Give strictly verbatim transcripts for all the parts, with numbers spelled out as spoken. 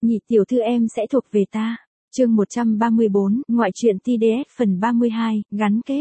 nhị tiểu thư em sẽ thuộc về ta. Chương một trăm ba mươi bốn, ngoại truyện tê đê ét phần ba mươi hai, gắn kết.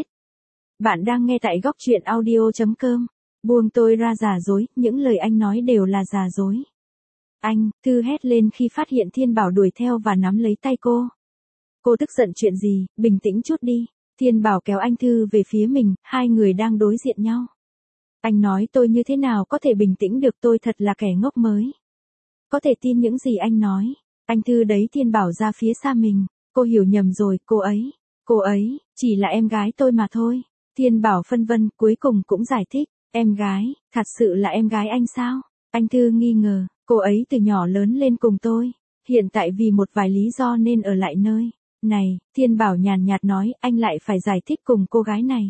Bạn đang nghe tại góc truyện audio chấm com. Buông tôi ra giả dối, những lời anh nói đều là giả dối. Anh, Thư hét lên khi phát hiện Thiên Bảo đuổi theo và nắm lấy tay cô. Cô tức giận chuyện gì, bình tĩnh chút đi. Thiên Bảo kéo anh Thư về phía mình, hai người đang đối diện nhau. Anh nói tôi như thế nào có thể bình tĩnh được, tôi thật là kẻ ngốc mới. Có thể tin những gì anh nói. Anh Thư đẩy Thiên Bảo ra phía xa mình. Cô hiểu nhầm rồi, cô ấy. Cô ấy, chỉ là em gái tôi mà thôi. Thiên Bảo phân vân, cuối cùng cũng giải thích. Em gái, thật sự là em gái anh sao? Anh Thư nghi ngờ, cô ấy từ nhỏ lớn lên cùng tôi. Hiện tại vì một vài lý do nên ở lại nơi này. Thiên Bảo nhàn nhạt nói, anh lại phải giải thích cùng cô gái này.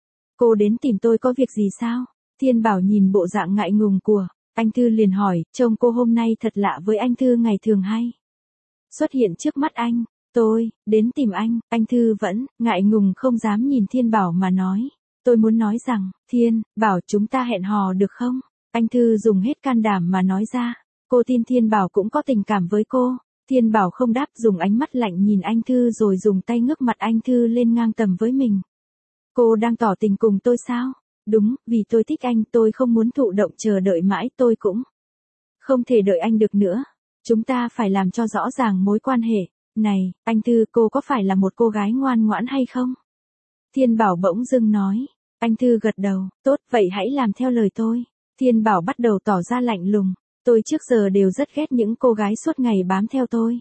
Cô đến tìm tôi có việc gì sao? Thiên Bảo nhìn bộ dạng ngại ngùng của anh Thư liền hỏi, trông cô hôm nay thật lạ với anh Thư ngày thường hay xuất hiện trước mắt anh. Tôi, đến tìm anh. Anh Thư vẫn ngại ngùng không dám nhìn Thiên Bảo mà nói. Tôi muốn nói rằng, Thiên Bảo chúng ta hẹn hò được không? Anh Thư dùng hết can đảm mà nói ra. Cô tin Thiên Bảo cũng có tình cảm với cô. Thiên Bảo không đáp, dùng ánh mắt lạnh nhìn anh Thư rồi dùng tay ngước mặt anh Thư lên ngang tầm với mình. Cô đang tỏ tình cùng tôi sao? Đúng, vì tôi thích anh, tôi không muốn thụ động chờ đợi mãi, tôi cũng không thể đợi anh được nữa. Chúng ta phải làm cho rõ ràng mối quan hệ này. Anh Thư, cô có phải là một cô gái ngoan ngoãn hay không? Thiên Bảo bỗng dưng nói. Anh Thư gật đầu, tốt, vậy hãy làm theo lời tôi. Thiên Bảo bắt đầu tỏ ra lạnh lùng. Tôi trước giờ đều rất ghét những cô gái suốt ngày bám theo tôi.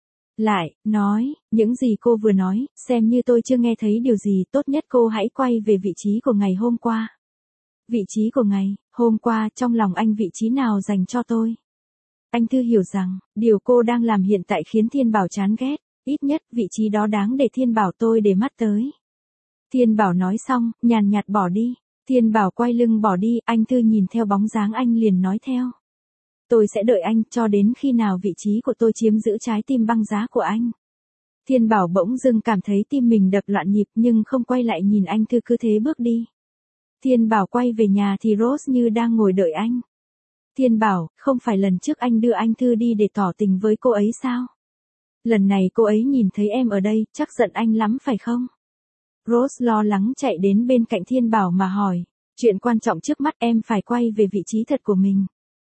Lại, nói, những gì cô vừa nói, xem như tôi chưa nghe thấy điều gì, tốt nhất cô hãy quay về vị trí của ngày hôm qua. Vị trí của ngày hôm qua, trong lòng anh vị trí nào dành cho tôi? Anh Thư hiểu rằng, điều cô đang làm hiện tại khiến Thiên Bảo chán ghét, ít nhất vị trí đó đáng để Thiên Bảo tôi để mắt tới. Thiên Bảo nói xong, nhàn nhạt bỏ đi. Thiên Bảo quay lưng bỏ đi, anh Thư nhìn theo bóng dáng anh liền nói theo. Tôi sẽ đợi anh cho đến khi nào vị trí của tôi chiếm giữ trái tim băng giá của anh. Thiên Bảo bỗng dưng cảm thấy tim mình đập loạn nhịp nhưng không quay lại nhìn anh Thư, cứ thế bước đi. Thiên Bảo quay về nhà thì Rose như đang ngồi đợi anh. Thiên Bảo, không phải lần trước anh đưa anh Thư đi để tỏ tình với cô ấy sao? Lần này cô ấy nhìn thấy em ở đây, chắc giận anh lắm phải không? Rose lo lắng chạy đến bên cạnh Thiên Bảo mà hỏi. Chuyện quan trọng trước mắt, em phải quay về vị trí thật của mình.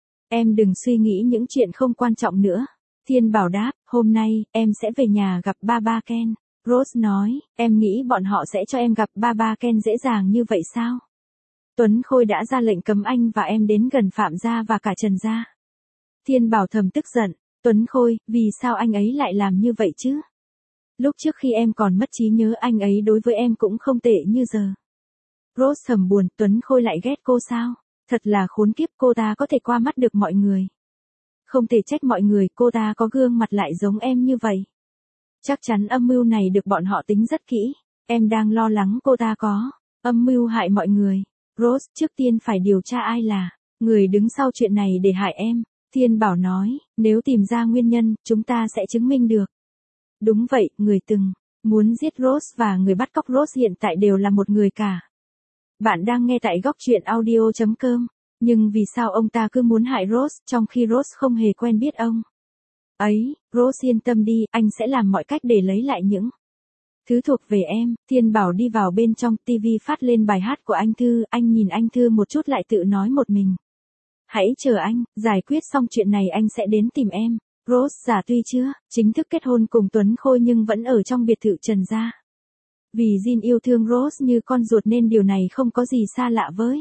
Em đừng suy nghĩ những chuyện không quan trọng nữa. Thiên Bảo đáp, hôm nay, em sẽ về nhà gặp ba ba Ken. Rose nói, em nghĩ bọn họ sẽ cho em gặp ba ba Ken dễ dàng như vậy sao? Tuấn Khôi đã ra lệnh cấm anh và em đến gần Phạm gia và cả Trần gia. Thiên Bảo thầm tức giận. Tuấn Khôi, vì sao anh ấy lại làm như vậy chứ? Lúc trước khi em còn mất trí nhớ anh ấy đối với em cũng không tệ như giờ. Rose thầm buồn, Tuấn Khôi lại ghét cô sao? Thật là khốn kiếp, cô ta có thể qua mắt được mọi người. Không thể trách mọi người, cô ta có gương mặt lại giống em như vậy. Chắc chắn âm mưu này được bọn họ tính rất kỹ. Em đang lo lắng cô ta có âm mưu hại mọi người. Rose, trước tiên phải điều tra ai là người đứng sau chuyện này để hại em. Thiên Bảo nói, nếu tìm ra nguyên nhân, chúng ta sẽ chứng minh được. Đúng vậy, người từng muốn giết Rose và người bắt cóc Rose hiện tại đều là một người cả. Bạn đang nghe tại góc truyện audio chấm com. Nhưng vì sao ông ta cứ muốn hại Rose trong khi Rose không hề quen biết ông ấy? Rose yên tâm đi, anh sẽ làm mọi cách để lấy lại những thứ thuộc về em. Thiên Bảo đi vào bên trong, ti vi phát lên bài hát của anh Thư, anh nhìn anh Thư một chút lại tự nói một mình. Hãy chờ anh, giải quyết xong chuyện này anh sẽ đến tìm em. Rose giả tuy chưa chính thức kết hôn cùng Tuấn Khôi nhưng vẫn ở trong biệt thự Trần gia. Vì Jin yêu thương Rose như con ruột nên điều này không có gì xa lạ với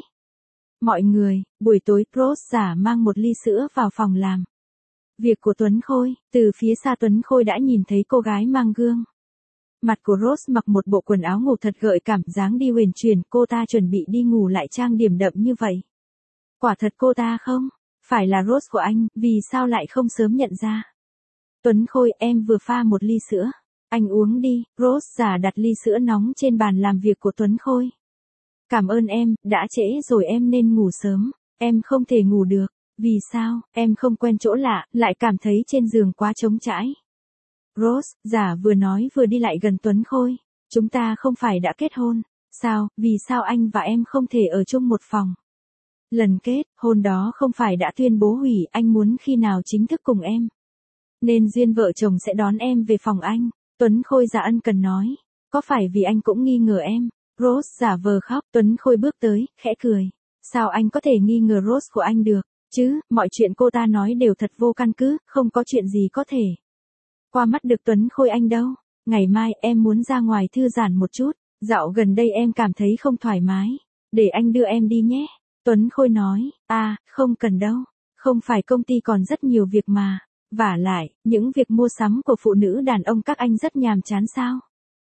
mọi người. Buổi tối, Rose giả mang một ly sữa vào phòng làm việc của Tuấn Khôi. Từ phía xa Tuấn Khôi đã nhìn thấy cô gái mang gương mặt của Rose mặc một bộ quần áo ngủ thật gợi cảm, dáng đi huyền chuyển, cô ta chuẩn bị đi ngủ lại trang điểm đậm như vậy. Quả thật cô ta không phải là Rose của anh, vì sao lại không sớm nhận ra? Tuấn Khôi, em vừa pha một ly sữa. Anh uống đi. Rose giả đặt ly sữa nóng trên bàn làm việc của Tuấn Khôi. Cảm ơn em, đã trễ rồi em nên ngủ sớm. Em không thể ngủ được. Vì sao? Em không quen chỗ lạ, lại cảm thấy trên giường quá trống trải. Rose giả vừa nói vừa đi lại gần Tuấn Khôi. Chúng ta không phải đã kết hôn. Sao, vì sao anh và em không thể ở chung một phòng? Lần kết hôn đó không phải đã tuyên bố hủy, anh muốn khi nào chính thức cùng em Nên duyên vợ chồng sẽ đón em về phòng anh. Tuấn Khôi giả ân cần nói. Có phải vì anh cũng nghi ngờ em? Rose giả vờ khóc. Tuấn Khôi bước tới, khẽ cười. Sao anh có thể nghi ngờ Rose của anh được? Chứ, mọi chuyện cô ta nói đều thật vô căn cứ, không có chuyện gì có thể qua mắt được Tuấn Khôi anh đâu. Ngày mai em muốn ra ngoài thư giãn một chút. Dạo gần đây em cảm thấy không thoải mái. Để anh đưa em đi nhé. Tuấn Khôi nói. À, không cần đâu. Không phải công ty còn rất nhiều việc mà. Vả lại, những việc mua sắm của phụ nữ đàn ông các anh rất nhàm chán sao?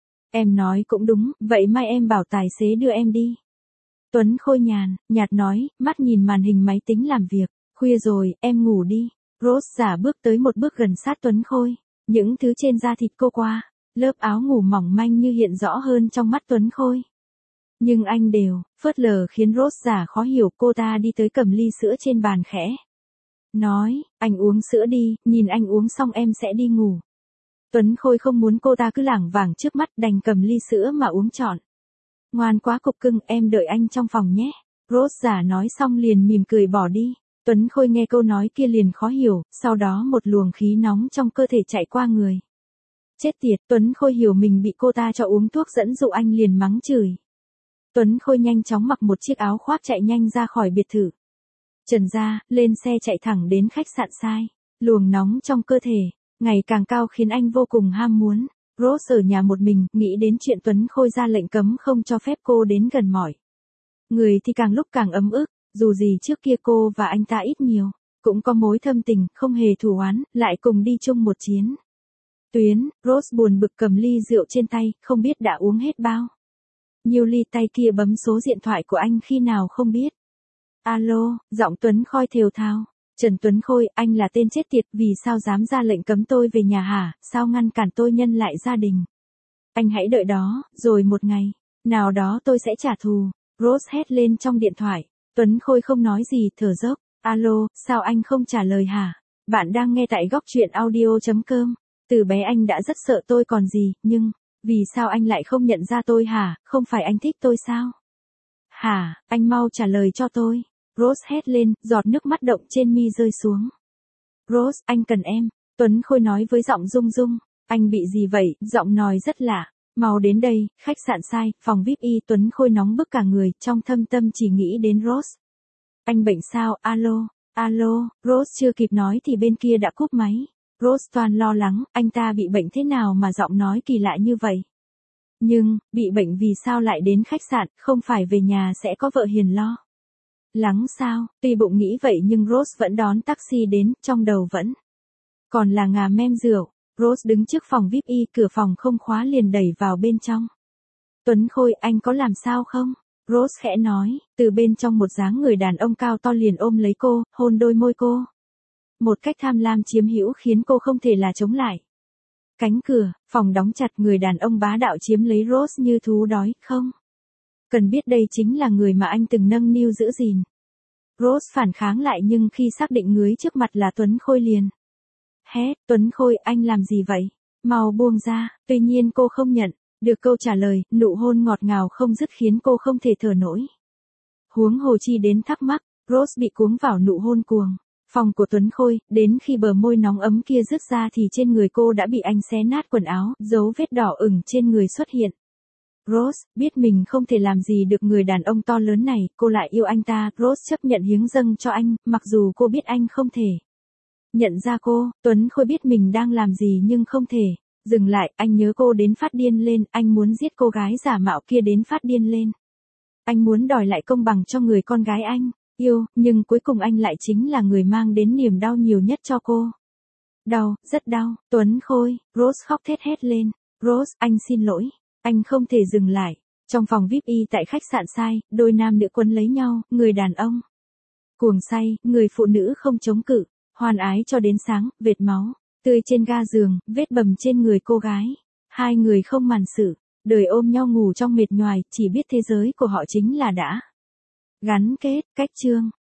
Em nói cũng đúng, vậy mai em bảo tài xế đưa em đi. Tuấn Khôi nhàn, nhạt nói, mắt nhìn màn hình máy tính làm việc. Khuya rồi, em ngủ đi. Rose giả bước tới một bước gần sát Tuấn Khôi. Những thứ trên da thịt cô qua, lớp áo ngủ mỏng manh như hiện rõ hơn trong mắt Tuấn Khôi. Nhưng anh đều, phớt lờ khiến Rose giả khó hiểu. Cô ta đi tới cầm ly sữa trên bàn khẽ. Nói, anh uống sữa đi, nhìn anh uống xong em sẽ đi ngủ. Tuấn Khôi không muốn cô ta cứ lảng vảng trước mắt, đành cầm ly sữa mà uống trọn. Ngoan quá cục cưng, em đợi anh trong phòng nhé. Rose giả nói xong liền mỉm cười bỏ đi. Tuấn Khôi nghe câu nói kia liền khó hiểu, sau đó một luồng khí nóng trong cơ thể chạy qua người. Chết tiệt, Tuấn Khôi hiểu mình bị cô ta cho uống thuốc dẫn dụ anh liền mắng chửi. Tuấn Khôi nhanh chóng mặc một chiếc áo khoác chạy nhanh ra khỏi biệt thự. Trần ra, lên xe chạy thẳng đến khách sạn sai. Luồng nóng trong cơ thể, ngày càng cao khiến anh vô cùng ham muốn. Rose ở nhà một mình, nghĩ đến chuyện Tuấn Khôi ra lệnh cấm không cho phép cô đến gần mỏi. Người thì càng lúc càng ấm ức, dù gì trước kia cô và anh ta ít nhiều, cũng có mối thâm tình, không hề thù oán, lại cùng đi chung một chiến tuyến. Rose buồn bực cầm ly rượu trên tay, không biết đã uống hết bao nhiêu ly, tay kia bấm số điện thoại của anh khi nào không biết. Alo, giọng Tuấn Khôi thều thào. Trần Tuấn Khôi, anh là tên chết tiệt, vì sao dám ra lệnh cấm tôi về nhà hả, sao ngăn cản tôi nhân lại gia đình. Anh hãy đợi đó, rồi một ngày nào đó tôi sẽ trả thù. Rose hét lên trong điện thoại. Tuấn Khôi không nói gì, thở dốc. Alo, sao anh không trả lời hả? Bạn đang nghe tại góc truyện audio.com. Từ bé anh đã rất sợ tôi còn gì, nhưng vì sao anh lại không nhận ra tôi hả, không phải anh thích tôi sao? Hả, anh mau trả lời cho tôi. Rose hét lên, giọt nước mắt động trên mi rơi xuống. Rose, anh cần em. Tuấn Khôi nói với giọng rung rung. Anh bị gì vậy, giọng nói rất lạ. Mau đến đây, khách sạn sai, phòng vi ai pi. Tuấn Khôi nóng bức cả người, trong thâm tâm chỉ nghĩ đến Rose. Anh bệnh sao, alo, alo, Rose chưa kịp nói thì bên kia đã cúp máy. Rose toàn lo lắng, anh ta bị bệnh thế nào mà giọng nói kỳ lạ như vậy. Nhưng, bị bệnh vì sao lại đến khách sạn, không phải về nhà sẽ có vợ hiền lo lắng sao? Tuy bụng nghĩ vậy nhưng Rose vẫn đón taxi đến, trong đầu vẫn còn là ngà mem rượu. Rose đứng trước phòng vi ai pi, cửa phòng không khóa liền đẩy vào bên trong. Tuấn Khôi, anh có làm sao không? Rose khẽ nói, từ bên trong một dáng người đàn ông cao to liền ôm lấy cô, hôn đôi môi cô. Một cách tham lam chiếm hữu khiến cô không thể là chống lại. Cánh cửa, phòng đóng chặt, người đàn ông bá đạo chiếm lấy Rose như thú đói, không cần biết đây chính là người mà anh từng nâng niu giữ gìn. Rose phản kháng lại nhưng khi xác định người trước mặt là Tuấn Khôi liền hét, Tuấn Khôi, anh làm gì vậy? Mau buông ra. Tuy nhiên cô không nhận được câu trả lời, nụ hôn ngọt ngào không dứt khiến cô không thể thở nổi. Huống hồ chi đến thắc mắc, Rose bị cuống vào nụ hôn cuồng. Phòng của Tuấn Khôi, đến khi bờ môi nóng ấm kia rứt ra thì trên người cô đã bị anh xé nát quần áo, dấu vết đỏ ửng trên người xuất hiện. Rose, biết mình không thể làm gì được người đàn ông to lớn này, cô lại yêu anh ta. Rose chấp nhận hiến dâng cho anh, mặc dù cô biết anh không thể nhận ra cô. Tuấn Khôi biết mình đang làm gì nhưng không thể dừng lại, anh nhớ cô đến phát điên lên, anh muốn giết cô gái giả mạo kia đến phát điên lên. Anh muốn đòi lại công bằng cho người con gái anh yêu, nhưng cuối cùng anh lại chính là người mang đến niềm đau nhiều nhất cho cô. Đau, rất đau. Tuấn Khôi, Rose khóc thét hét lên. Rose, anh xin lỗi. Anh không thể dừng lại. Trong phòng vi ai pi tại khách sạn sai, đôi nam nữ quấn lấy nhau, người đàn ông cuồng say, người phụ nữ không chống cự, hoan ái cho đến sáng, vệt máu tươi trên ga giường, vết bầm trên người cô gái. Hai người không màn sự, đời ôm nhau ngủ trong mệt nhoài, chỉ biết thế giới của họ chính là đã gắn kết. Cách chương